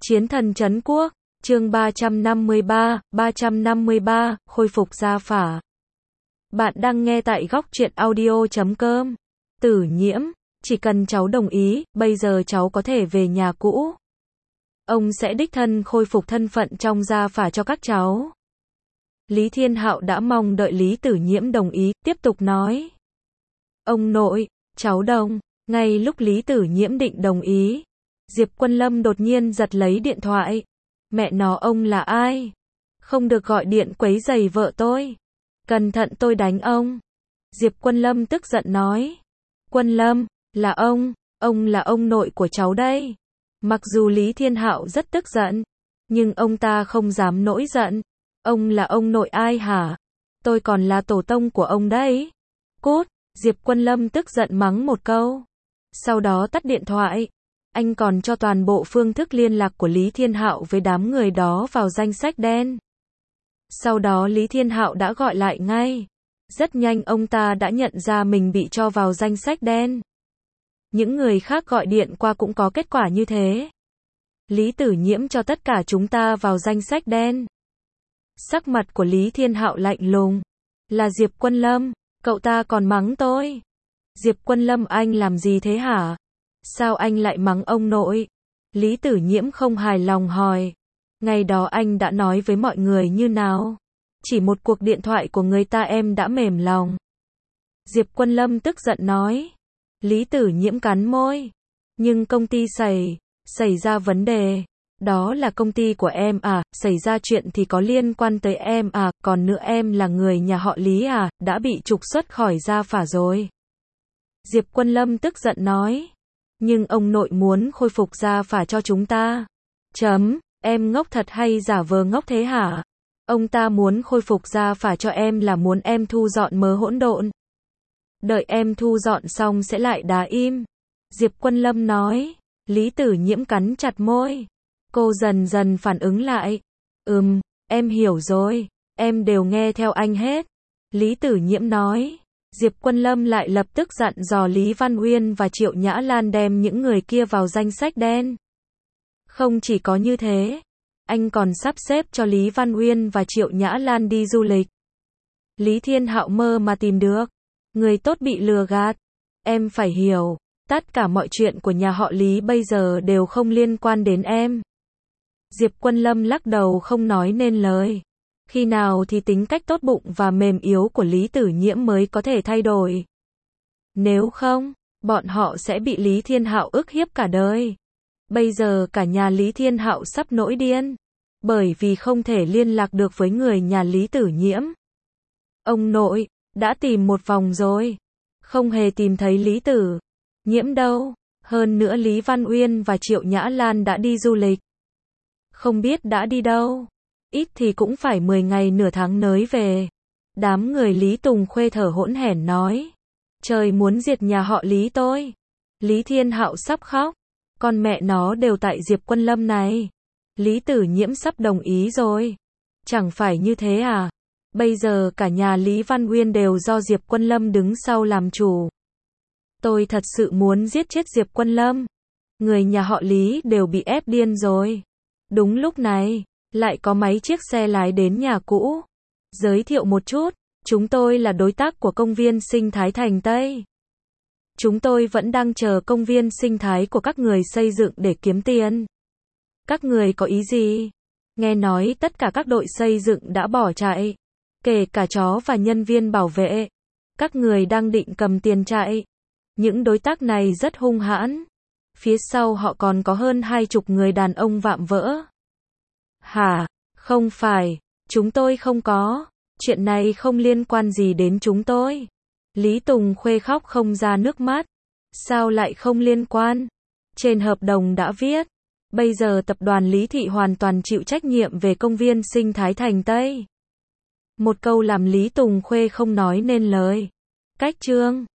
Chiến thần trấn quốc, chương 353, khôi phục gia phả. Bạn đang nghe tại góc truyện audio.com. Tử Nhiễm, chỉ cần cháu đồng ý, bây giờ cháu có thể về nhà cũ. Ông sẽ đích thân khôi phục thân phận trong gia phả cho các cháu. Lý Thiên Hạo đã mong đợi Lý Tử Nhiễm đồng ý, tiếp tục nói. Ông nội, cháu đồng. Ngay lúc Lý Tử Nhiễm định đồng ý, Diệp Quân Lâm đột nhiên giật lấy điện thoại. Mẹ nó, ông là ai? Không được gọi điện quấy rầy vợ tôi. Cẩn thận tôi đánh ông. Diệp Quân Lâm tức giận nói. Quân Lâm, là ông là ông nội của cháu đây. Mặc dù Lý Thiên Hạo rất tức giận, nhưng ông ta không dám nổi giận. Ông là ông nội ai hả? Tôi còn là tổ tông của ông đấy. Cút, Diệp Quân Lâm tức giận mắng một câu. Sau đó tắt điện thoại. Anh còn cho toàn bộ phương thức liên lạc của Lý Thiên Hạo với đám người đó vào danh sách đen. Sau đó Lý Thiên Hạo đã gọi lại ngay. Rất nhanh ông ta đã nhận ra mình bị cho vào danh sách đen. Những người khác gọi điện qua cũng có kết quả như thế. Lý Tử Nhiễm cho tất cả chúng ta vào danh sách đen. Sắc mặt của Lý Thiên Hạo lạnh lùng. Là Diệp Quân Lâm, cậu ta còn mắng tôi. Diệp Quân Lâm, anh làm gì thế hả? Sao anh lại mắng ông nội? Lý Tử Nhiễm không hài lòng hỏi. Ngày đó anh đã nói với mọi người như nào? Chỉ một cuộc điện thoại của người ta em đã mềm lòng. Diệp Quân Lâm tức giận nói. Lý Tử Nhiễm cắn môi. Nhưng công ty xảy ra vấn đề. Đó là công ty của em à, xảy ra chuyện thì có liên quan tới em à, còn nữa em là người nhà họ Lý à, đã bị trục xuất khỏi gia phả rồi. Diệp Quân Lâm tức giận nói. Nhưng ông nội muốn khôi phục gia phả cho chúng ta. Em ngốc thật hay giả vờ ngốc thế hả? Ông ta muốn khôi phục gia phả cho em là muốn em thu dọn mớ hỗn độn. Đợi em thu dọn xong sẽ lại đá im. Diệp Quân Lâm nói. Lý Tử Nhiễm cắn chặt môi. Cô dần dần phản ứng lại. Em hiểu rồi. Em đều nghe theo anh hết. Lý Tử Nhiễm nói. Diệp Quân Lâm lại lập tức dặn dò Lý Văn Uyên và Triệu Nhã Lan đem những người kia vào danh sách đen. Không chỉ có như thế, anh còn sắp xếp cho Lý Văn Uyên và Triệu Nhã Lan đi du lịch. Lý Thiên Hạo mơ mà tìm được. Người tốt bị lừa gạt. Em phải hiểu, tất cả mọi chuyện của nhà họ Lý bây giờ đều không liên quan đến em. Diệp Quân Lâm lắc đầu không nói nên lời. Khi nào thì tính cách tốt bụng và mềm yếu của Lý Tử Nhiễm mới có thể thay đổi. Nếu không, bọn họ sẽ bị Lý Thiên Hạo ức hiếp cả đời. Bây giờ cả nhà Lý Thiên Hạo sắp nổi điên. Bởi vì không thể liên lạc được với người nhà Lý Tử Nhiễm. Ông nội, đã tìm một vòng rồi. Không hề tìm thấy Lý Tử Nhiễm đâu. Hơn nữa Lý Văn Uyên và Triệu Nhã Lan đã đi du lịch. Không biết đã đi đâu. Ít thì cũng phải 10 ngày nửa tháng nới về. Đám người Lý Tùng Khuê thở hổn hển nói. Trời muốn diệt nhà họ Lý tôi. Lý Thiên Hạo sắp khóc. Con mẹ nó đều tại Diệp Quân Lâm này. Lý Tử Nhiễm sắp đồng ý rồi. Chẳng phải như thế à? Bây giờ cả nhà Lý Văn Uyên đều do Diệp Quân Lâm đứng sau làm chủ. Tôi thật sự muốn giết chết Diệp Quân Lâm. Người nhà họ Lý đều bị ép điên rồi. Đúng lúc này, lại có mấy chiếc xe lái đến nhà cũ. Giới thiệu một chút, chúng tôi là đối tác của công viên sinh thái Thành Tây. Chúng tôi vẫn đang chờ công viên sinh thái của các người xây dựng để kiếm tiền. Các người có ý gì? Nghe nói tất cả các đội xây dựng đã bỏ chạy. Kể cả chó và nhân viên bảo vệ. Các người đang định cầm tiền chạy. Những đối tác này rất hung hãn. Phía sau họ còn có hơn 20 người đàn ông vạm vỡ. Hả? Không phải. Chúng tôi không có. Chuyện này không liên quan gì đến chúng tôi. Lý Tùng Khuê khóc không ra nước mắt. Sao lại không liên quan? Trên hợp đồng đã viết. Bây giờ tập đoàn Lý Thị hoàn toàn chịu trách nhiệm về công viên sinh thái Thành Tây. Một câu làm Lý Tùng Khuê không nói nên lời. Cách chương